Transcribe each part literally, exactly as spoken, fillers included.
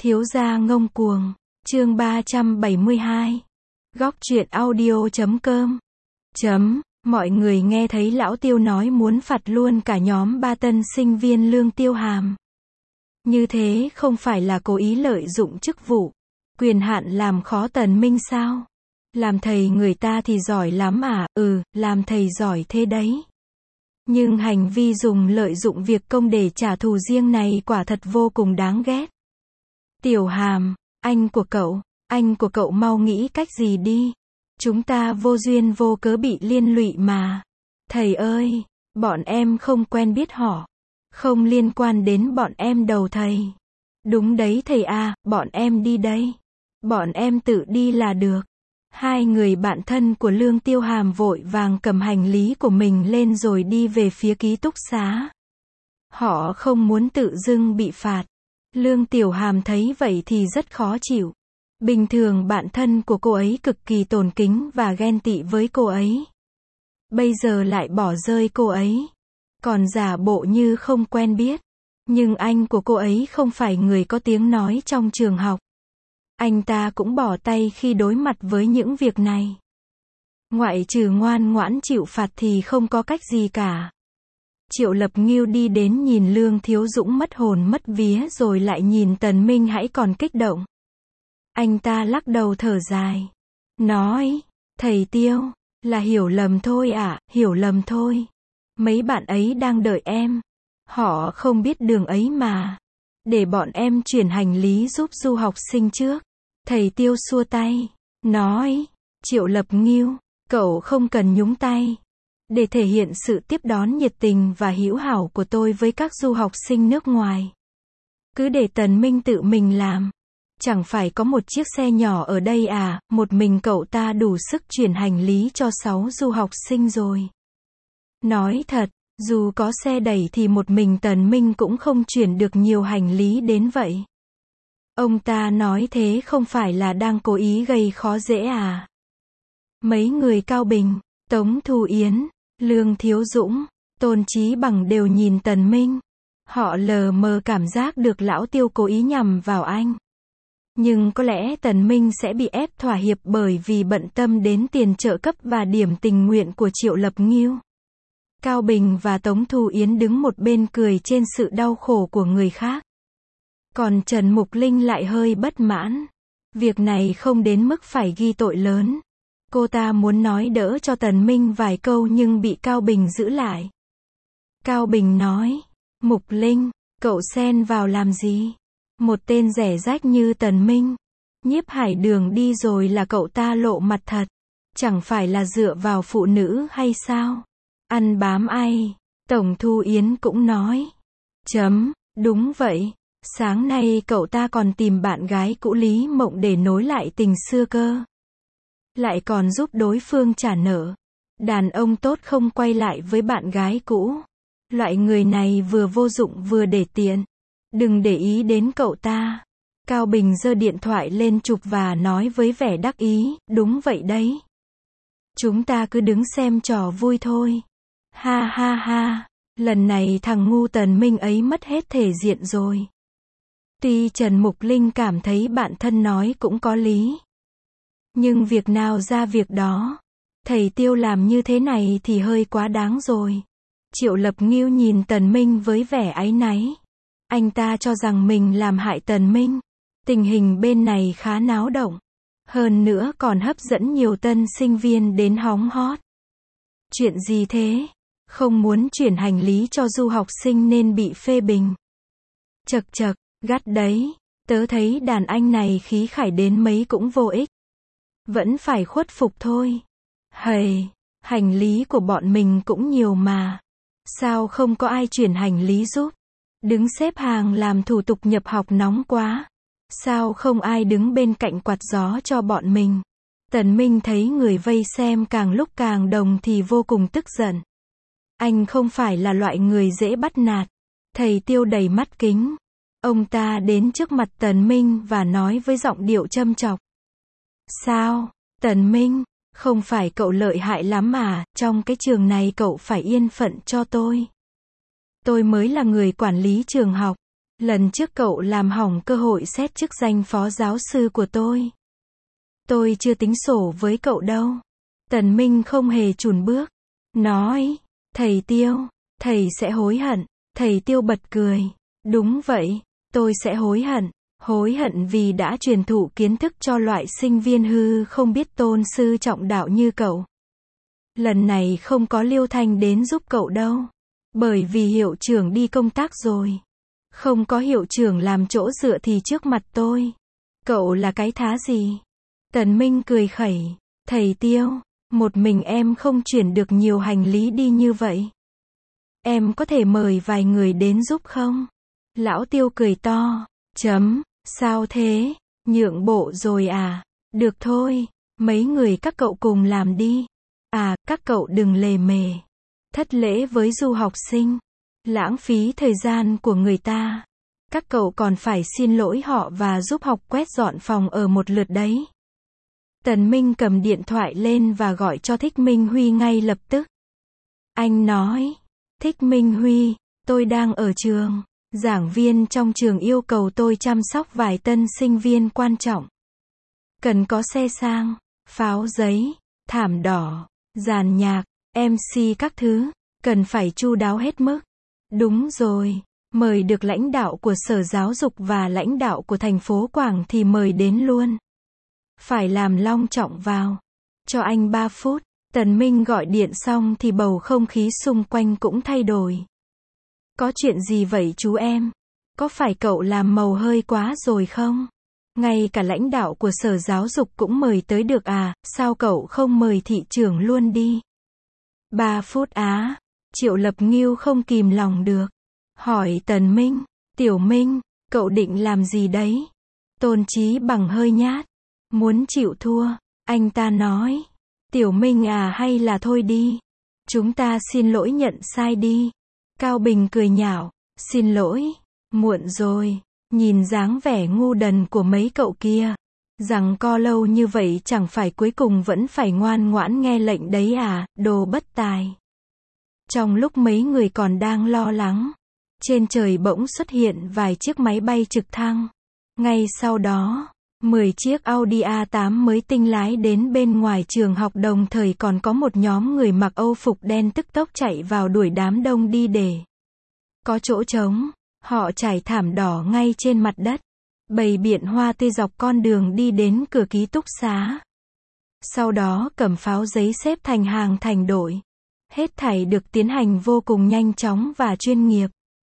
Thiếu gia ngông cuồng, chương ba trăm bảy mươi hai. Góc truyện audio chấm com. Chấm, mọi người nghe thấy lão Tiêu nói muốn phạt luôn cả nhóm ba tân sinh viên Lương Tiêu Hàm. Như thế không phải là cố ý lợi dụng chức vụ, quyền hạn làm khó Tần Minh sao? Làm thầy người ta thì giỏi lắm à, ừ, làm thầy giỏi thế đấy. Nhưng hành vi dùng lợi dụng việc công để trả thù riêng này quả thật vô cùng đáng ghét. Tiểu Hàm, anh của cậu, anh của cậu mau nghĩ cách gì đi. Chúng ta vô duyên vô cớ bị liên lụy mà. Thầy ơi, bọn em không quen biết họ. Không liên quan đến bọn em đâu thầy. Đúng đấy thầy à, bọn em đi đây. Bọn em tự đi là được. Hai người bạn thân của Lương Tiêu Hàm vội vàng cầm hành lý của mình lên rồi đi về phía ký túc xá. Họ không muốn tự dưng bị phạt. Lương Tiểu Hàm thấy vậy thì rất khó chịu. Bình thường bạn thân của cô ấy cực kỳ tôn kính và ghen tị với cô ấy. Bây giờ lại bỏ rơi cô ấy. Còn giả bộ như không quen biết. Nhưng anh của cô ấy không phải người có tiếng nói trong trường học. Anh ta cũng bỏ tay khi đối mặt với những việc này. Ngoại trừ ngoan ngoãn chịu phạt thì không có cách gì cả. Triệu Lập Ngưu đi đến nhìn Lương Thiếu Dũng mất hồn mất vía rồi lại nhìn Tần Minh hãy còn kích động. Anh ta lắc đầu thở dài. Nói, thầy Tiêu, là hiểu lầm thôi ạ, à, hiểu lầm thôi. Mấy bạn ấy đang đợi em. Họ không biết đường ấy mà. Để bọn em chuyển hành lý giúp du học sinh trước. Thầy Tiêu xua tay. Nói, Triệu Lập Ngưu, cậu không cần nhúng tay. Để thể hiện sự tiếp đón nhiệt tình và hữu hảo của tôi với các du học sinh nước ngoài. Cứ để Tần Minh tự mình làm. Chẳng phải có một chiếc xe nhỏ ở đây à, một mình cậu ta đủ sức chuyển hành lý cho sáu du học sinh rồi. Nói thật, dù có xe đẩy thì một mình Tần Minh cũng không chuyển được nhiều hành lý đến vậy. Ông ta nói thế không phải là đang cố ý gây khó dễ à. Mấy người Cao Bình, Tống Thu Yến, Lương Thiếu Dũng, Tôn Chí Bằng đều nhìn Tần Minh. Họ lờ mờ cảm giác được lão Tiêu cố ý nhằm vào anh. Nhưng có lẽ Tần Minh sẽ bị ép thỏa hiệp bởi vì bận tâm đến tiền trợ cấp và điểm tình nguyện của Triệu Lập Ngưu. Cao Bình và Tống Thu Yến đứng một bên cười trên sự đau khổ của người khác. Còn Trần Mục Linh lại hơi bất mãn. Việc này không đến mức phải ghi tội lớn. Cô ta muốn nói đỡ cho Tần Minh vài câu nhưng bị Cao Bình giữ lại. Cao Bình nói, Mục Linh, cậu xen vào làm gì? Một tên rẻ rách như Tần Minh. Nhiếp Hải Đường đi rồi là cậu ta lộ mặt thật. Chẳng phải là dựa vào phụ nữ hay sao? Ăn bám ai? Tổng Thu Yến cũng nói. Chấm, đúng vậy. Sáng nay cậu ta còn tìm bạn gái cũ Lý Mộng để nối lại tình xưa cơ. Lại còn giúp đối phương trả nợ. Đàn ông tốt không quay lại với bạn gái cũ. Loại người này vừa vô dụng vừa để tiện. Đừng để ý đến cậu ta. Cao Bình giơ điện thoại lên chụp và nói với vẻ đắc ý, đúng vậy đấy. Chúng ta cứ đứng xem trò vui thôi. Ha ha ha, lần này thằng ngu Tần Minh ấy mất hết thể diện rồi. Tuy Trần Mục Linh cảm thấy bạn thân nói cũng có lý. Nhưng việc nào ra việc đó. Thầy Tiêu làm như thế này thì hơi quá đáng rồi. Triệu Lập Ngưu nhìn Tần Minh với vẻ áy náy. Anh ta cho rằng mình làm hại Tần Minh. Tình hình bên này khá náo động. Hơn nữa còn hấp dẫn nhiều tân sinh viên đến hóng hớt. Chuyện gì thế? Không muốn chuyển hành lý cho du học sinh nên bị phê bình. Chật chật, gắt đấy. Tớ thấy đàn anh này khí khải đến mấy cũng vô ích. Vẫn phải khuất phục thôi. Hầy, hành lý của bọn mình cũng nhiều mà. Sao không có ai chuyển hành lý giúp? Đứng xếp hàng làm thủ tục nhập học nóng quá. Sao không ai đứng bên cạnh quạt gió cho bọn mình? Tần Minh thấy người vây xem càng lúc càng đồng thì vô cùng tức giận. Anh không phải là loại người dễ bắt nạt. Thầy Tiêu đầy mắt kính. Ông ta đến trước mặt Tần Minh và nói với giọng điệu châm chọc. Sao, Tần Minh, không phải cậu lợi hại lắm mà, trong cái trường này cậu phải yên phận cho tôi. Tôi mới là người quản lý trường học. Lần trước cậu làm hỏng cơ hội xét chức danh phó giáo sư của tôi. Tôi chưa tính sổ với cậu đâu. Tần Minh không hề chùn bước. Nói, thầy Tiêu, thầy sẽ hối hận. Thầy Tiêu bật cười. Đúng vậy, tôi sẽ hối hận. Hối hận vì đã truyền thụ kiến thức cho loại sinh viên hư không biết tôn sư trọng đạo như cậu. Lần này không có Liêu Thanh đến giúp cậu đâu. Bởi vì hiệu trưởng đi công tác rồi. Không có hiệu trưởng làm chỗ dựa thì trước mặt tôi. Cậu là cái thá gì? Tần Minh cười khẩy. Thầy Tiêu, một mình em không chuyển được nhiều hành lý đi như vậy. Em có thể mời vài người đến giúp không? Lão Tiêu cười to. Chấm, sao thế? Nhượng bộ rồi à? Được thôi, mấy người các cậu cùng làm đi. À, các cậu đừng lề mề. Thất lễ với du học sinh. Lãng phí thời gian của người ta. Các cậu còn phải xin lỗi họ và giúp học quét dọn phòng ở một lượt đấy. Tần Minh cầm điện thoại lên và gọi cho Thích Minh Huy ngay lập tức. Anh nói, Thích Minh Huy, tôi đang ở trường. Giảng viên trong trường yêu cầu tôi chăm sóc vài tân sinh viên quan trọng. Cần có xe sang, pháo giấy, thảm đỏ, dàn nhạc, em xê các thứ. Cần phải chu đáo hết mức. Đúng rồi, mời được lãnh đạo của Sở Giáo dục và lãnh đạo của thành phố Quảng thì mời đến luôn. Phải làm long trọng vào. Cho anh ba phút. Tần Minh gọi điện xong thì bầu không khí xung quanh cũng thay đổi. Có chuyện gì vậy chú em? Có phải cậu làm màu hơi quá rồi không? Ngay cả lãnh đạo của Sở Giáo dục cũng mời tới được à, sao cậu không mời thị trưởng luôn đi? Ba phút á. Triệu Lập Ngưu không kìm lòng được. Hỏi Tần Minh, Tiểu Minh, cậu định làm gì đấy? Tôn Chí Bằng hơi nhát. Muốn chịu thua. Anh ta nói. Tiểu Minh à hay là thôi đi. Chúng ta xin lỗi nhận sai đi. Cao Bình cười nhạo. Xin lỗi. Muộn rồi. Nhìn dáng vẻ ngu đần của mấy cậu kia. Rằng co lâu như vậy chẳng phải cuối cùng vẫn phải ngoan ngoãn nghe lệnh đấy à, đồ bất tài. Trong lúc mấy người còn đang lo lắng, trên trời bỗng xuất hiện vài chiếc máy bay trực thăng. Ngay sau đó, mười chiếc Audi A tám mới tinh lái đến bên ngoài trường học, đồng thời còn có một nhóm người mặc Âu phục đen tức tốc chạy vào đuổi đám đông đi để có chỗ trống. Họ trải thảm đỏ ngay trên mặt đất, bày biện hoa tươi dọc con đường đi đến cửa ký túc xá. Sau đó cầm pháo giấy xếp thành hàng thành đội. Hết thảy được tiến hành vô cùng nhanh chóng và chuyên nghiệp.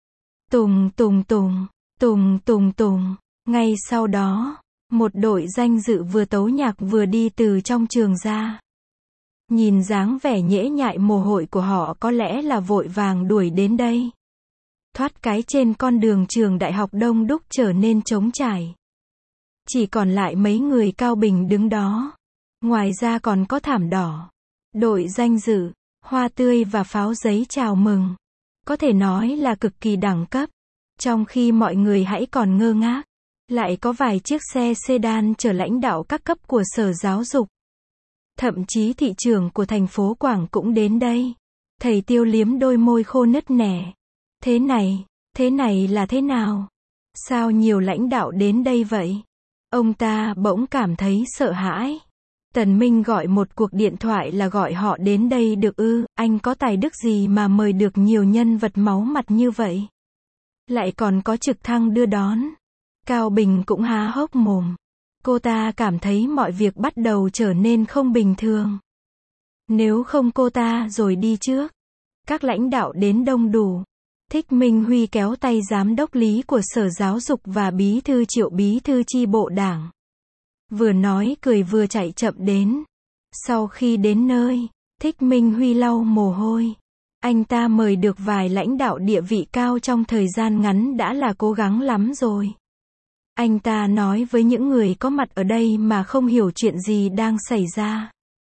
Tùng tùng tùng, tùng tùng tùng. Ngay sau đó, một đội danh dự vừa tấu nhạc vừa đi từ trong trường ra. Nhìn dáng vẻ nhễ nhại mồ hôi của họ có lẽ là vội vàng đuổi đến đây. Thoát cái trên con đường trường đại học đông đúc trở nên trống trải. Chỉ còn lại mấy người Cao Bình đứng đó. Ngoài ra còn có thảm đỏ, đội danh dự, hoa tươi và pháo giấy chào mừng. Có thể nói là cực kỳ đẳng cấp. Trong khi mọi người hãy còn ngơ ngác, lại có vài chiếc xe sedan chở lãnh đạo các cấp của Sở Giáo dục. Thậm chí thị trưởng của thành phố Quảng cũng đến đây. Thầy Tiêu liếm đôi môi khô nứt nẻ. Thế này, thế này là thế nào? Sao nhiều lãnh đạo đến đây vậy? Ông ta bỗng cảm thấy sợ hãi. Tần Minh gọi một cuộc điện thoại là gọi họ đến đây được ư? Anh có tài đức gì mà mời được nhiều nhân vật máu mặt như vậy? Lại còn có trực thăng đưa đón. Cao Bình cũng há hốc mồm. Cô ta cảm thấy mọi việc bắt đầu trở nên không bình thường. Nếu không cô ta rồi đi trước. Các lãnh đạo đến đông đủ. Thích Minh Huy kéo tay giám đốc lý của Sở Giáo dục và bí thư Triệu bí thư chi bộ đảng. Vừa nói cười vừa chạy chậm đến. Sau khi đến nơi, Thích Minh Huy lau mồ hôi. Anh ta mời được vài lãnh đạo địa vị cao trong thời gian ngắn đã là cố gắng lắm rồi. Anh ta nói với những người có mặt ở đây mà không hiểu chuyện gì đang xảy ra.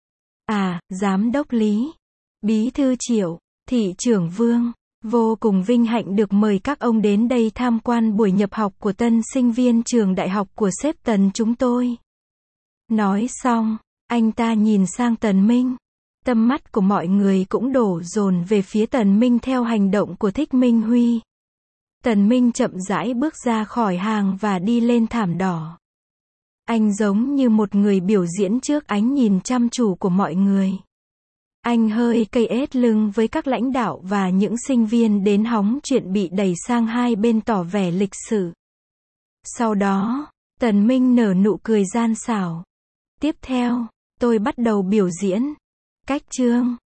À, giám đốc Lý, bí thư Triệu, thị trưởng Vương, vô cùng vinh hạnh được mời các ông đến đây tham quan buổi nhập học của tân sinh viên trường đại học của sếp Tần chúng tôi. Nói xong, anh ta nhìn sang Tần Minh. Tâm mắt của mọi người cũng đổ dồn về phía Tần Minh theo hành động của Thích Minh Huy. Tần Minh chậm rãi bước ra khỏi hàng và đi lên thảm đỏ. Anh giống như một người biểu diễn trước ánh nhìn chăm chú của mọi người. Anh hơi cây ết lưng với các lãnh đạo và những sinh viên đến hóng chuyện bị đẩy sang hai bên tỏ vẻ lịch sự. Sau đó, Tần Minh nở nụ cười gian xảo. Tiếp theo, tôi bắt đầu biểu diễn. Cách chương